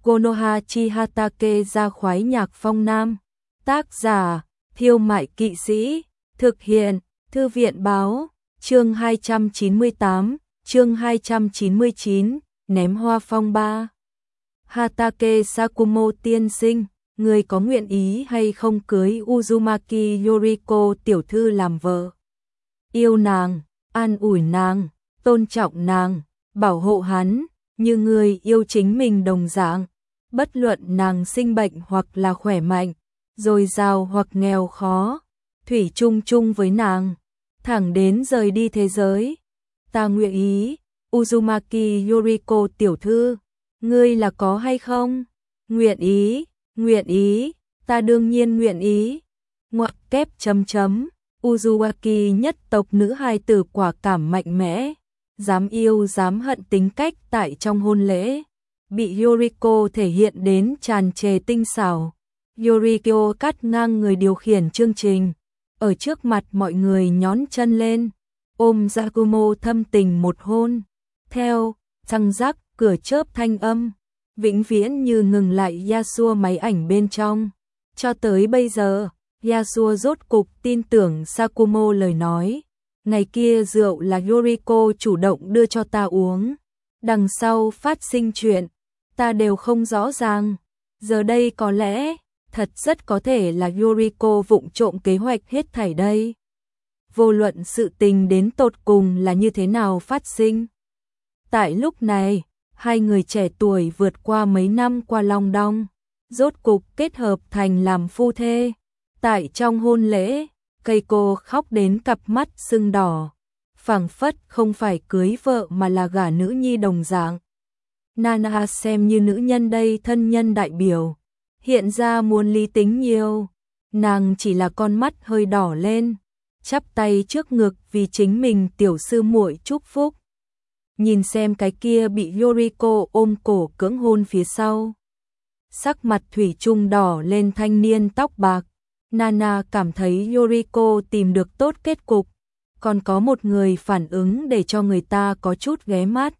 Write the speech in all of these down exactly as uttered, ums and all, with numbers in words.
Konoha Hatake ra khoái nhạc phong nam. Tác giả, Thiêu Mại Kỵ Sĩ. Thực hiện, Thư viện Báo. Chương hai trăm chín mươi tám, chương hai trăm chín mươi chín, ném hoa phong ba. Hatake Sakumo tiên sinh, người có nguyện ý hay không cưới Uzumaki Yoriko tiểu thư làm vợ? Yêu nàng, an ủi nàng, tôn trọng nàng, bảo hộ hắn, như người yêu chính mình đồng dạng. Bất luận nàng sinh bệnh hoặc là khỏe mạnh, dồi dào hoặc nghèo khó, thủy chung chung với nàng, thẳng đến rời đi thế giới. Ta nguyện ý, Uzumaki Yoriko tiểu thư, ngươi là có hay không? Nguyện ý, nguyện ý, ta đương nhiên nguyện ý. Ngoặc kép chấm chấm, Uzumaki nhất tộc nữ hài tử quả cảm mạnh mẽ, dám yêu dám hận tính cách tại trong hôn lễ, bị Yoriko thể hiện đến tràn trề tinh xảo. Yoriko cắt ngang người điều khiển chương trình, ở trước mặt mọi người nhón chân lên, ôm Sakumo thâm tình một hôn. Theo răng rắc cửa chớp thanh âm, vĩnh viễn như ngừng lại Yasuo máy ảnh bên trong. Cho tới bây giờ, Yasuo rốt cục tin tưởng Sakumo lời nói. Ngày kia rượu là Yoriko chủ động đưa cho ta uống. Đằng sau phát sinh chuyện, ta đều không rõ ràng. Giờ đây có lẽ, thật rất có thể là Yoriko vụng trộm kế hoạch hết thảy đây. Vô luận sự tình đến tột cùng là như thế nào phát sinh. Tại lúc này, hai người trẻ tuổi vượt qua mấy năm qua long đong, rốt cục kết hợp thành làm phu thê. Tại trong hôn lễ, Keiko khóc đến cặp mắt sưng đỏ, phảng phất không phải cưới vợ mà là gả nữ nhi đồng dạng. Nana xem như nữ nhân đây thân nhân đại biểu, hiện ra muốn lý tính nhiều, nàng chỉ là con mắt hơi đỏ lên, chắp tay trước ngực vì chính mình tiểu sư muội chúc phúc. Nhìn xem cái kia bị Yoriko ôm cổ cưỡng hôn phía sau, sắc mặt thủy chung đỏ lên thanh niên tóc bạc. Nana cảm thấy Yoriko tìm được tốt kết cục, còn có một người phản ứng để cho người ta có chút ghé mắt.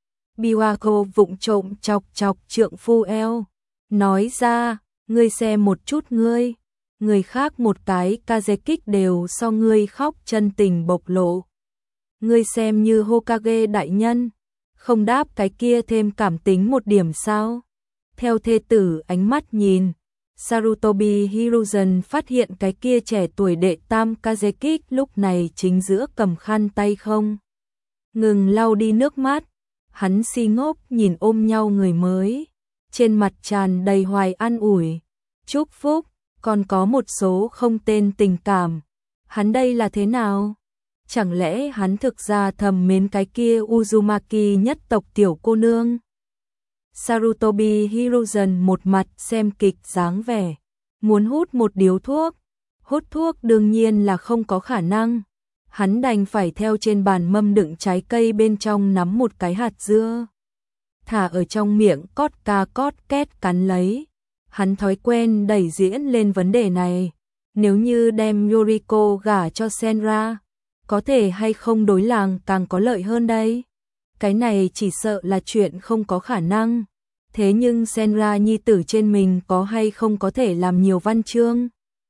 Biwako vụng trộm chọc chọc trượng phu eo, nói ra, ngươi xem một chút ngươi, người khác một cái Kazekik đều so ngươi khóc chân tình bộc lộ. Ngươi xem như Hokage đại nhân, không đáp cái kia thêm cảm tính một điểm sao? Theo thê tử ánh mắt nhìn, Sarutobi Hiruzen phát hiện cái kia trẻ tuổi đệ tam Kazekik lúc này chính giữa cầm khăn tay không ngừng lau đi nước mắt. Hắn si ngốc nhìn ôm nhau người mới, trên mặt tràn đầy hoài an ủi, chúc phúc, còn có một số không tên tình cảm. Hắn đây là thế nào? Chẳng lẽ hắn thực ra thầm mến cái kia Uzumaki nhất tộc tiểu cô nương? Sarutobi Hiruzen một mặt xem kịch dáng vẻ, muốn hút một điếu thuốc. Hút thuốc đương nhiên là không có khả năng. Hắn đành phải theo trên bàn mâm đựng trái cây bên trong nắm một cái hạt dưa, thả ở trong miệng cót ca cót két cắn lấy. Hắn thói quen đẩy diễn lên vấn đề này. Nếu như đem Yoriko gả cho Senra, có thể hay không đối làng càng có lợi hơn đây? Cái này chỉ sợ là chuyện không có khả năng. Thế nhưng Senra nhi tử trên mình có hay không có thể làm nhiều văn chương?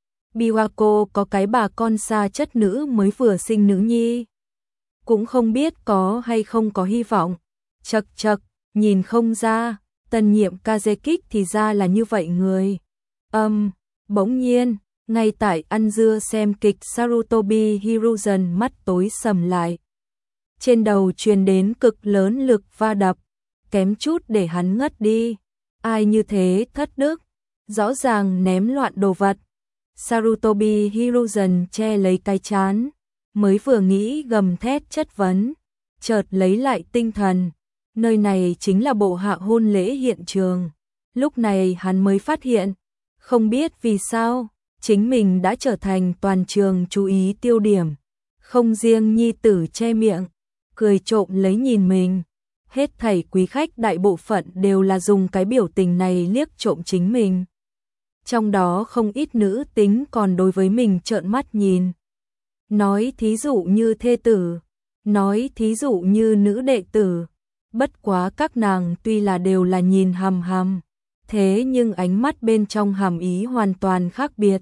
Biwako có cái bà con xa chất nữ mới vừa sinh nữ nhi, cũng không biết có hay không có hy vọng. Chật chật, nhìn không ra, tân nhiệm Kazekik thì ra là như vậy người. Âm, um, bỗng nhiên, ngay tại ăn dưa xem kịch Sarutobi Hiruzen mắt tối sầm lại. Trên đầu truyền đến cực lớn lực va đập, kém chút để hắn ngất đi. Ai như thế thất đức, rõ ràng ném loạn đồ vật. Sarutobi Hiruzen che lấy cái trán, mới vừa nghĩ gầm thét chất vấn, chợt lấy lại tinh thần. Nơi này chính là bộ hạ hôn lễ hiện trường. Lúc này hắn mới phát hiện, không biết vì sao, chính mình đã trở thành toàn trường chú ý tiêu điểm. Không riêng nhi tử che miệng, cười trộm lấy nhìn mình. Hết thảy quý khách đại bộ phận đều là dùng cái biểu tình này liếc trộm chính mình. Trong đó không ít nữ tính còn đối với mình trợn mắt nhìn. Nói thí dụ như thê tử, nói thí dụ như nữ đệ tử. Bất quá các nàng tuy là đều là nhìn hằm hằm, thế nhưng ánh mắt bên trong hàm ý hoàn toàn khác biệt.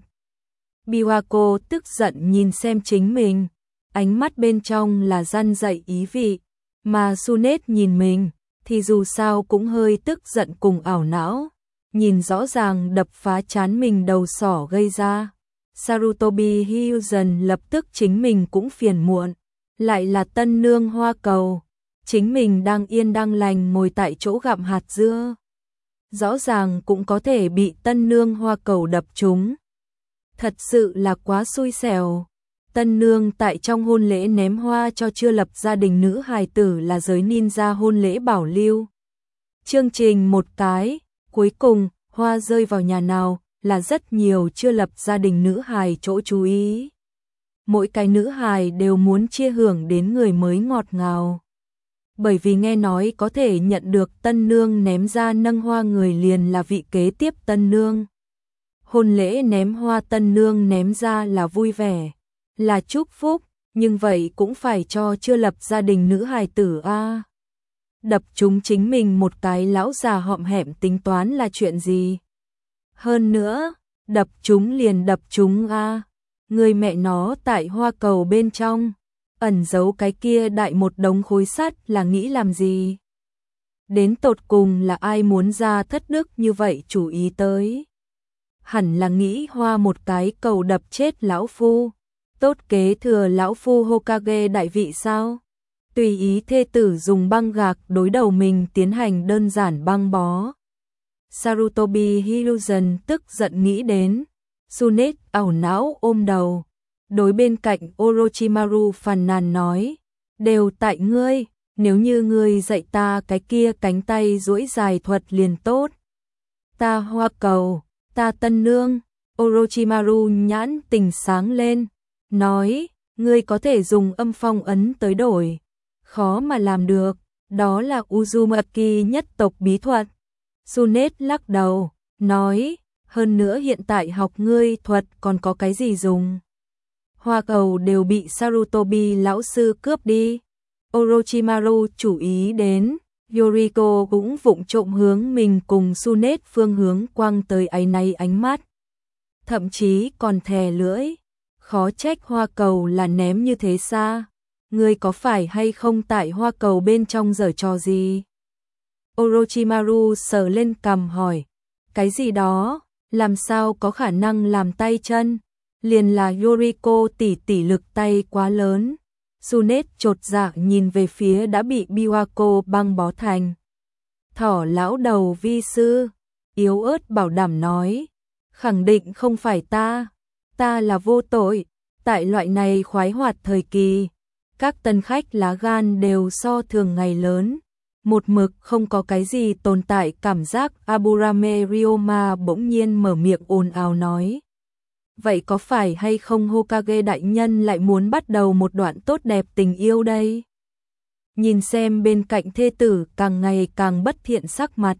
Biwako tức giận nhìn xem chính mình, ánh mắt bên trong là răn dạy ý vị, mà Sunet nhìn mình thì dù sao cũng hơi tức giận cùng ảo não, nhìn rõ ràng đập phá trán mình đầu sỏ gây ra. Sarutobi Hyusen lập tức chính mình cũng phiền muộn, lại là tân nương hoa cầu, chính mình đang yên đang lành ngồi tại chỗ gặm hạt dưa, rõ ràng cũng có thể bị tân nương hoa cầu đập trúng. Thật sự là quá xui xẻo. Tân nương tại trong hôn lễ ném hoa cho chưa lập gia đình nữ hài tử là giới ninja hôn lễ bảo lưu. Chương trình một cái, cuối cùng, hoa rơi vào nhà nào là rất nhiều chưa lập gia đình nữ hài chỗ chú ý. Mỗi cái nữ hài đều muốn chia hưởng đến người mới ngọt ngào. Bởi vì nghe nói có thể nhận được tân nương ném ra nâng hoa người liền là vị kế tiếp tân nương. Hôn lễ ném hoa tân nương ném ra là vui vẻ, là chúc phúc, nhưng vậy cũng phải cho chưa lập gia đình nữ hài tử a. Đập chúng chính mình một cái lão già hõm hẻm tính toán là chuyện gì? Hơn nữa, đập chúng liền đập chúng a. Người mẹ nó tại hoa cầu bên trong, ẩn giấu cái kia đại một đống khối sắt là nghĩ làm gì? Đến tột cùng là ai muốn ra thất đức như vậy chủ ý tới? Hẳn là nghĩ hoa một cái cầu đập chết lão phu, tốt kế thừa lão phu Hokage đại vị sao? Tùy ý thê tử dùng băng gạc đối đầu mình tiến hành đơn giản băng bó. Sarutobi Hyusen tức giận nghĩ đến, Sunet ảo não ôm đầu, đối bên cạnh Orochimaru phàn nàn nói, đều tại ngươi, nếu như ngươi dạy ta cái kia cánh tay duỗi dài thuật liền tốt. Ta hoa cầu, ta tân nương, Orochimaru nhãn tình sáng lên, nói, ngươi có thể dùng âm phong ấn tới đổi, khó mà làm được, đó là Uzumaki nhất tộc bí thuật. Sunet lắc đầu, nói, hơn nữa hiện tại học ngươi thuật còn có cái gì dùng. Hoa cầu đều bị Sarutobi lão sư cướp đi. Orochimaru chú ý đến, Yoriko cũng vụng trộm hướng mình cùng Sunet phương hướng quăng tới áy náy ánh mắt. Thậm chí còn thè lưỡi, khó trách hoa cầu là ném như thế xa. Ngươi có phải hay không tại hoa cầu bên trong giở trò gì? Orochimaru sờ lên cằm hỏi, cái gì đó, làm sao có khả năng làm tay chân, liền là Yoriko tỷ tỷ lực tay quá lớn. Sunet chột dạ nhìn về phía đã bị Biwako băng bó thành thỏ lão đầu vi sư, yếu ớt bảo đảm nói, khẳng định không phải ta, ta là vô tội, tại loại này khoái hoạt thời kỳ, các tân khách lá gan đều so thường ngày lớn. Một mực không có cái gì tồn tại cảm giác. Aburame Ryoma bỗng nhiên mở miệng ồn ào nói, vậy có phải hay không Hokage đại nhân lại muốn bắt đầu một đoạn tốt đẹp tình yêu đây? Nhìn xem bên cạnh thê tử càng ngày càng bất thiện sắc mặt,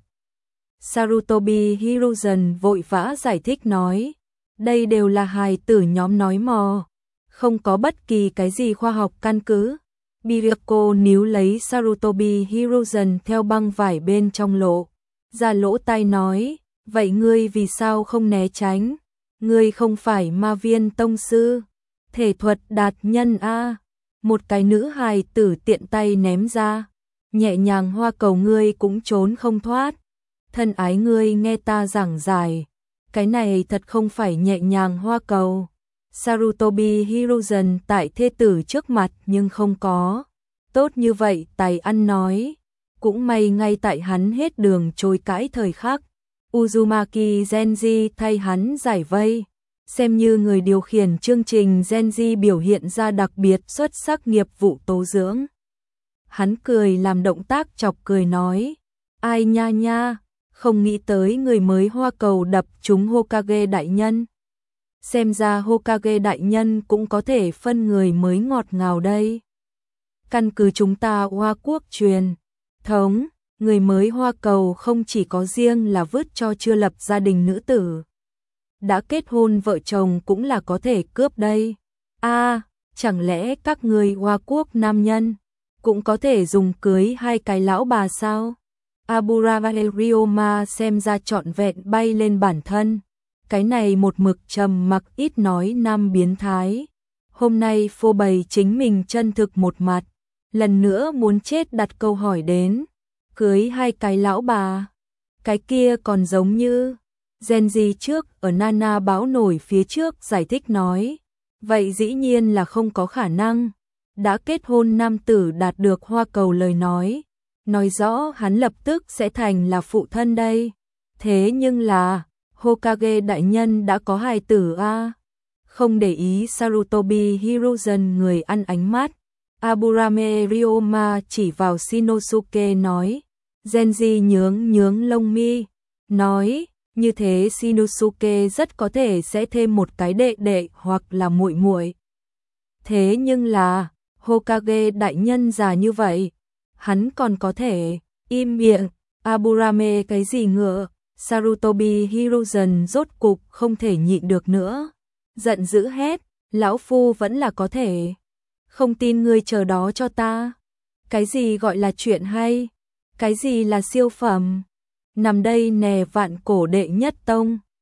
Sarutobi Hiruzen vội vã giải thích nói, đây đều là hài tử nhóm nói mò, không có bất kỳ cái gì khoa học căn cứ. Biwako níu lấy Sarutobi Hiruzen theo băng vải bên trong lộ, ra lỗ tai nói, vậy ngươi vì sao không né tránh? Ngươi không phải ma viên tông sư, thể thuật đạt nhân a. Một cái nữ hài tử tiện tay ném ra, nhẹ nhàng hoa cầu ngươi cũng trốn không thoát. Thân ái ngươi nghe ta giảng giải, cái này thật không phải nhẹ nhàng hoa cầu. Sarutobi Hiruzen tại thê tử trước mặt nhưng không có tốt như vậy tài ăn nói, cũng may ngay tại hắn hết đường chối cãi thời khắc, Uzumaki Genji thay hắn giải vây, xem như người điều khiển chương trình. Genji biểu hiện ra đặc biệt xuất sắc nghiệp vụ tố dưỡng. Hắn cười làm động tác chọc cười nói, ai nha nha, không nghĩ tới người mới hoa cầu đập trúng Hokage đại nhân. Xem ra Hokage đại nhân cũng có thể phân người mới ngọt ngào đây. Căn cứ chúng ta Hoa quốc truyền thống, người mới hoa cầu không chỉ có riêng là vứt cho chưa lập gia đình nữ tử, đã kết hôn vợ chồng cũng là có thể cướp đây. A, à, chẳng lẽ các người Hoa quốc nam nhân cũng có thể dùng cưới hai cái lão bà sao? Aburame Ryoma xem ra trọn vẹn bay lên bản thân. Cái này một mực trầm mặc ít nói nam biến thái. Hôm nay phô bày chính mình chân thực một mặt. Lần nữa muốn chết đặt câu hỏi đến. Cưới hai cái lão bà. Cái kia còn giống như... Genji trước ở Nana báo nổi phía trước giải thích nói. Vậy dĩ nhiên là không có khả năng. Đã kết hôn nam tử đạt được hoa cầu lời nói. Nói rõ hắn lập tức sẽ thành là phụ thân đây. Thế nhưng là, Hokage đại nhân đã có hài tử a. Không để ý Sarutobi Hiruzen người ăn ánh mắt. Aburame Ryoma chỉ vào Shinosuke nói. Genji nhướng nhướng lông mi. Nói, như thế Shinosuke rất có thể sẽ thêm một cái đệ đệ hoặc là muội muội. Thế nhưng là, Hokage đại nhân già như vậy, hắn còn có thể im miệng. Aburame cái gì ngựa? Sarutobi Hiruzen rốt cục không thể nhịn được nữa, giận dữ hét, lão phu vẫn là có thể. Không tin ngươi chờ đó cho ta. Cái gì gọi là chuyện hay? Cái gì là siêu phẩm? Nằm đây nè vạn cổ đệ nhất tông.